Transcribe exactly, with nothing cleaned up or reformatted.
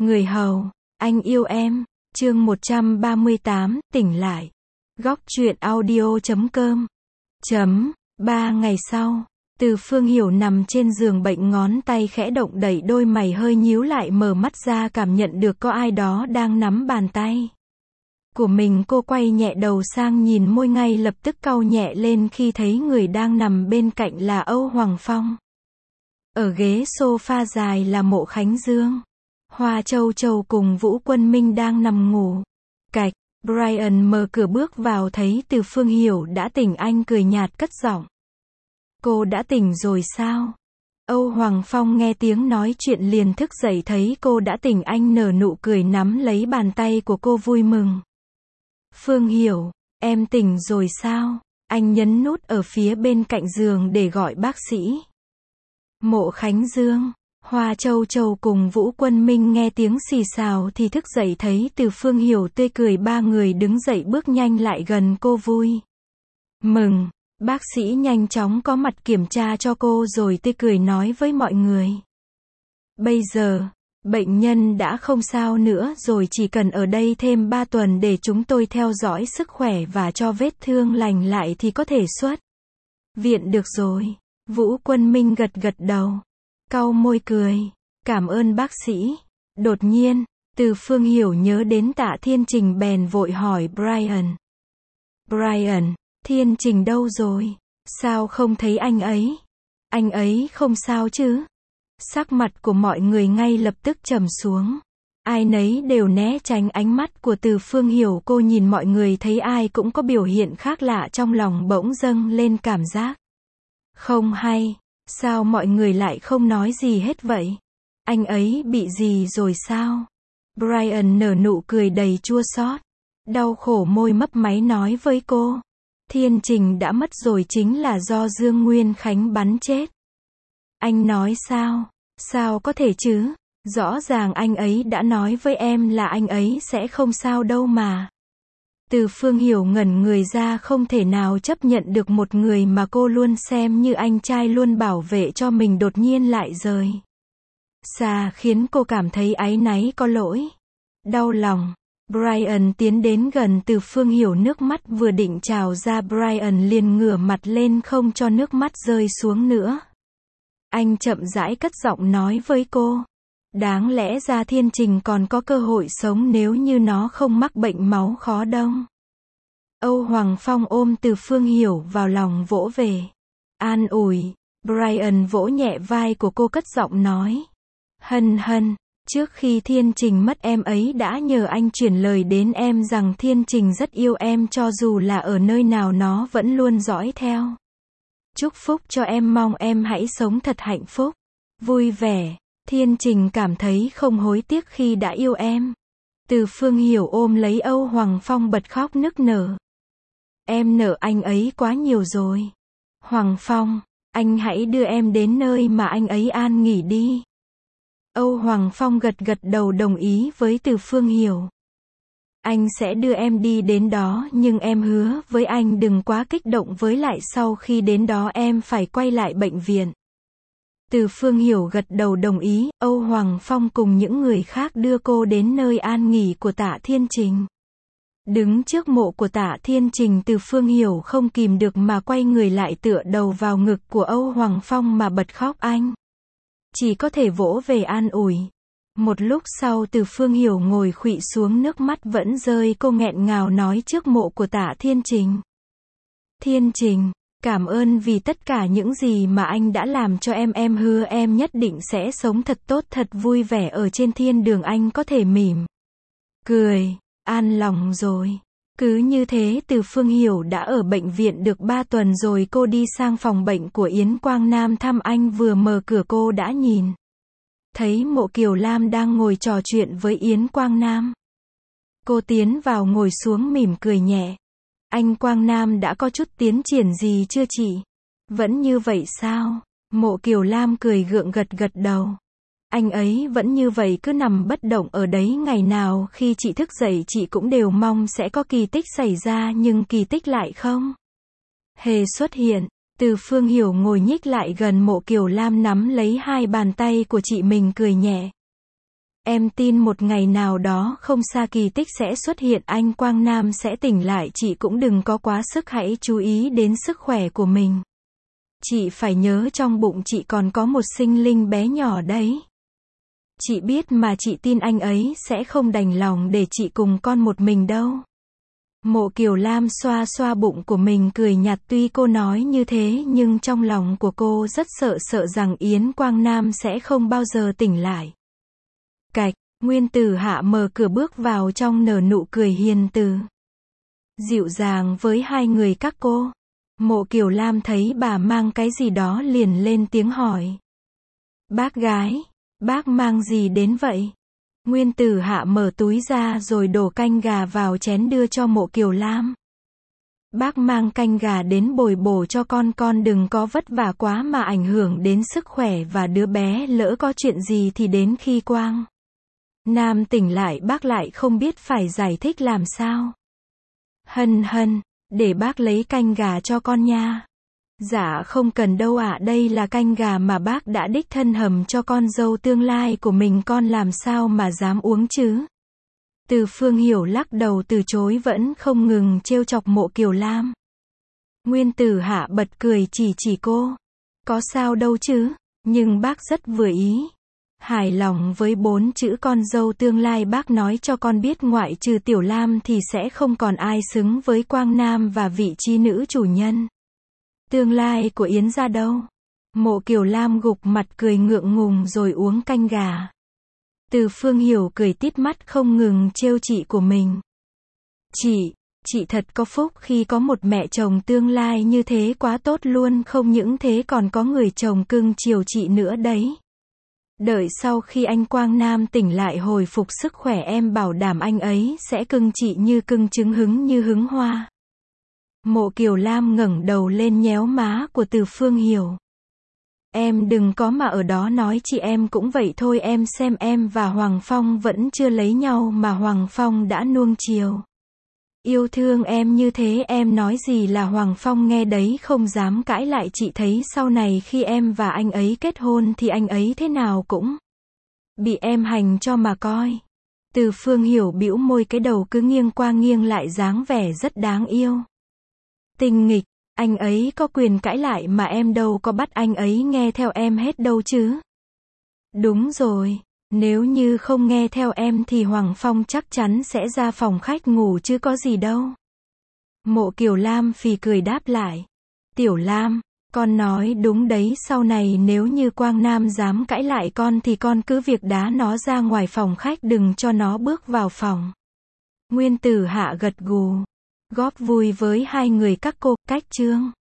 Người hầu, anh yêu em, chương một trăm ba mươi tám, tỉnh lại. Góc truyện audio chấm com. Chấm, ba ngày sau, Từ Phương Hiểu nằm trên giường bệnh, ngón tay khẽ động đẩy, đôi mày hơi nhíu lại, mở mắt ra cảm nhận được có ai đó đang nắm bàn tay của mình. Cô quay nhẹ đầu sang nhìn, môi ngay lập tức cau nhẹ lên khi thấy người đang nằm bên cạnh là Âu Hoàng Phong. Ở ghế sofa dài là Mộ Khánh Dương, Hoa Châu Châu cùng Vũ Quân Minh đang nằm ngủ. Cạch, Brian mở cửa bước vào thấy Từ Phương Hiểu đã tỉnh, anh cười nhạt cất giọng. Cô đã tỉnh rồi sao? Âu Hoàng Phong nghe tiếng nói chuyện liền thức dậy, thấy cô đã tỉnh anh nở nụ cười nắm lấy bàn tay của cô vui mừng. Phương Hiểu, em tỉnh rồi sao? Anh nhấn nút ở phía bên cạnh giường để gọi bác sĩ. Mộ Khánh Dương, Hoa Châu Châu cùng Vũ Quân Minh nghe tiếng xì xào thì thức dậy, thấy Từ Phương Hiểu tươi cười, ba người đứng dậy bước nhanh lại gần cô vui mừng. Bác sĩ nhanh chóng có mặt kiểm tra cho cô rồi tươi cười nói với mọi người. Bây giờ, bệnh nhân đã không sao nữa rồi, chỉ cần ở đây thêm ba tuần để chúng tôi theo dõi sức khỏe và cho vết thương lành lại thì có thể xuất viện được rồi. Vũ Quân Minh gật gật đầu, cau môi cười. Cảm ơn bác sĩ. Đột nhiên, Từ Phương Hiểu nhớ đến Tạ Thiên Trình bèn vội hỏi Brian. Brian, Thiên Trình đâu rồi? Sao không thấy anh ấy? Anh ấy không sao chứ? Sắc mặt của mọi người ngay lập tức trầm xuống. Ai nấy đều né tránh ánh mắt của Từ Phương Hiểu. Cô nhìn mọi người thấy ai cũng có biểu hiện khác lạ, trong lòng bỗng dâng lên cảm giác không hay. Sao mọi người lại không nói gì hết vậy? Anh ấy bị gì rồi sao? Brian nở nụ cười đầy chua xót, đau khổ môi mấp máy nói với cô. Thiên Trình đã mất rồi, chính là do Dương Nguyên Khánh bắn chết. Anh nói sao? Sao có thể chứ? Rõ ràng anh ấy đã nói với em là anh ấy sẽ không sao đâu mà. Từ Phương Hiểu ngẩn người ra, không thể nào chấp nhận được một người mà cô luôn xem như anh trai, luôn bảo vệ cho mình đột nhiên lại rời xa, khiến cô cảm thấy áy náy, có lỗi, đau lòng. Brian tiến đến gần Từ Phương Hiểu, nước mắt vừa định trào ra, Brian liền ngửa mặt lên không cho nước mắt rơi xuống nữa. Anh chậm rãi cất giọng nói với cô. Đáng lẽ ra Thiên Trình còn có cơ hội sống nếu như nó không mắc bệnh máu khó đông. Âu Hoàng Phong ôm Từ Phương Hiểu vào lòng vỗ về, an ủi. Brian vỗ nhẹ vai của cô cất giọng nói. Hân hân, trước khi Thiên Trình mất em ấy đã nhờ anh truyền lời đến em rằng Thiên Trình rất yêu em, cho dù là ở nơi nào nó vẫn luôn dõi theo. Chúc phúc cho em, mong em hãy sống thật hạnh phúc, vui vẻ. Thiên Trình cảm thấy không hối tiếc khi đã yêu em. Từ Phương Hiểu ôm lấy Âu Hoàng Phong bật khóc nức nở. Em nợ anh ấy quá nhiều rồi. Hoàng Phong, anh hãy đưa em đến nơi mà anh ấy an nghỉ đi. Âu Hoàng Phong gật gật đầu đồng ý với Từ Phương Hiểu. Anh sẽ đưa em đi đến đó, nhưng em hứa với anh đừng quá kích động, với lại sau khi đến đó em phải quay lại bệnh viện. Từ Phương Hiểu gật đầu đồng ý. Âu Hoàng Phong cùng những người khác đưa cô đến nơi an nghỉ của Tạ Thiên Trình. Đứng trước mộ của Tạ Thiên Trình, Từ Phương Hiểu không kìm được mà quay người lại, tựa đầu vào ngực của Âu Hoàng Phong mà bật khóc. Anh chỉ có thể vỗ về an ủi. Một lúc sau Từ Phương Hiểu ngồi khuỵu xuống, nước mắt vẫn rơi, cô nghẹn ngào nói trước mộ của Tạ Thiên Trình. Thiên Trình, cảm ơn vì tất cả những gì mà anh đã làm cho em, em hứa em nhất định sẽ sống thật tốt, thật vui vẻ ở trên thiên đường. Anh có thể mỉm cười, an lòng rồi. Cứ như thế Từ Phương Hiểu đã ở bệnh viện được ba tuần rồi. Cô đi sang phòng bệnh của Yến Quang Nam thăm anh, vừa mở cửa cô đã nhìn thấy Mộ Kiều Lam đang ngồi trò chuyện với Yến Quang Nam. Cô tiến vào ngồi xuống mỉm cười nhẹ. Anh Quang Nam đã có chút tiến triển gì chưa chị? Vẫn như vậy sao? Mộ Kiều Lam cười gượng gật gật đầu. Anh ấy vẫn như vậy, cứ nằm bất động ở đấy, ngày nào khi chị thức dậy chị cũng đều mong sẽ có kỳ tích xảy ra, nhưng kỳ tích lại không hề xuất hiện. Từ Phương Hiểu ngồi nhích lại gần Mộ Kiều Lam, nắm lấy hai bàn tay của chị mình cười nhẹ. Em tin một ngày nào đó không xa kỳ tích sẽ xuất hiện, anh Quang Nam sẽ tỉnh lại, chị cũng đừng có quá sức, hãy chú ý đến sức khỏe của mình. Chị phải nhớ trong bụng chị còn có một sinh linh bé nhỏ đấy. Chị biết mà, chị tin anh ấy sẽ không đành lòng để chị cùng con một mình đâu. Mộ Kiều Lam xoa xoa bụng của mình cười nhạt, tuy cô nói như thế nhưng trong lòng của cô rất sợ sợ rằng Yến Quang Nam sẽ không bao giờ tỉnh lại. Cạch, Nguyên Tử Hạ mở cửa bước vào trong, nở nụ cười hiền từ, dịu dàng với hai người các cô. Mộ Kiều Lam thấy bà mang cái gì đó liền lên tiếng hỏi. Bác gái, bác mang gì đến vậy? Nguyên Tử Hạ mở túi ra rồi đổ canh gà vào chén đưa cho Mộ Kiều Lam. Bác mang canh gà đến bồi bổ cho con, con đừng có vất vả quá mà ảnh hưởng đến sức khỏe và đứa bé, lỡ có chuyện gì thì đến khi Quang Nam tỉnh lại bác lại không biết phải giải thích làm sao. Hân hân, để bác lấy canh gà cho con nha. Dạ không cần đâu ạ, đây là canh gà mà bác đã đích thân hầm cho con dâu tương lai của mình, con làm sao mà dám uống chứ. Từ Phương Hiểu lắc đầu từ chối, vẫn không ngừng trêu chọc Mộ Kiều Lam. Nguyên Tử Hạ bật cười chỉ chỉ cô. Có sao đâu chứ, nhưng bác rất vừa ý. Hài lòng với bốn chữ con dâu tương lai, bác nói cho con biết ngoại trừ Tiểu Lam thì sẽ không còn ai xứng với Quang Nam và vị trí nữ chủ nhân tương lai của Yến gia đâu. Mộ Kiều Lam gục mặt cười ngượng ngùng rồi uống canh gà. Từ Phương Hiểu cười tít mắt không ngừng trêu chị của mình. Chị, chị thật có phúc khi có một mẹ chồng tương lai như thế, quá tốt luôn, không những thế còn có người chồng cưng chiều chị nữa đấy. Đợi sau khi anh Quang Nam tỉnh lại hồi phục sức khỏe, em bảo đảm anh ấy sẽ cưng chị như cưng trứng, hứng như hứng hoa. Mộ Kiều Lam ngẩng đầu lên nhéo má của Từ Phương Hiểu. Em đừng có mà ở đó nói chị, em cũng vậy thôi, em xem em và Hoàng Phong vẫn chưa lấy nhau mà Hoàng Phong đã nuông chiều yêu thương em như thế, em nói gì là Hoàng Phong nghe đấy không dám cãi lại, chị thấy sau này khi em và anh ấy kết hôn thì anh ấy thế nào cũng bị em hành cho mà coi. Từ Phương Hiểu bĩu môi, cái đầu cứ nghiêng qua nghiêng lại, dáng vẻ rất đáng yêu. Tinh nghịch, anh ấy có quyền cãi lại mà em đâu có bắt anh ấy nghe theo em hết đâu chứ. Đúng rồi, nếu như không nghe theo em thì Hoàng Phong chắc chắn sẽ ra phòng khách ngủ chứ có gì đâu. Mộ Kiều Lam phì cười đáp lại. Tiểu Lam, con nói đúng đấy, sau này nếu như Quang Nam dám cãi lại con thì con cứ việc đá nó ra ngoài phòng khách, đừng cho nó bước vào phòng. Nguyên Tử Hạ gật gù, góp vui với hai người các cô. Cách chương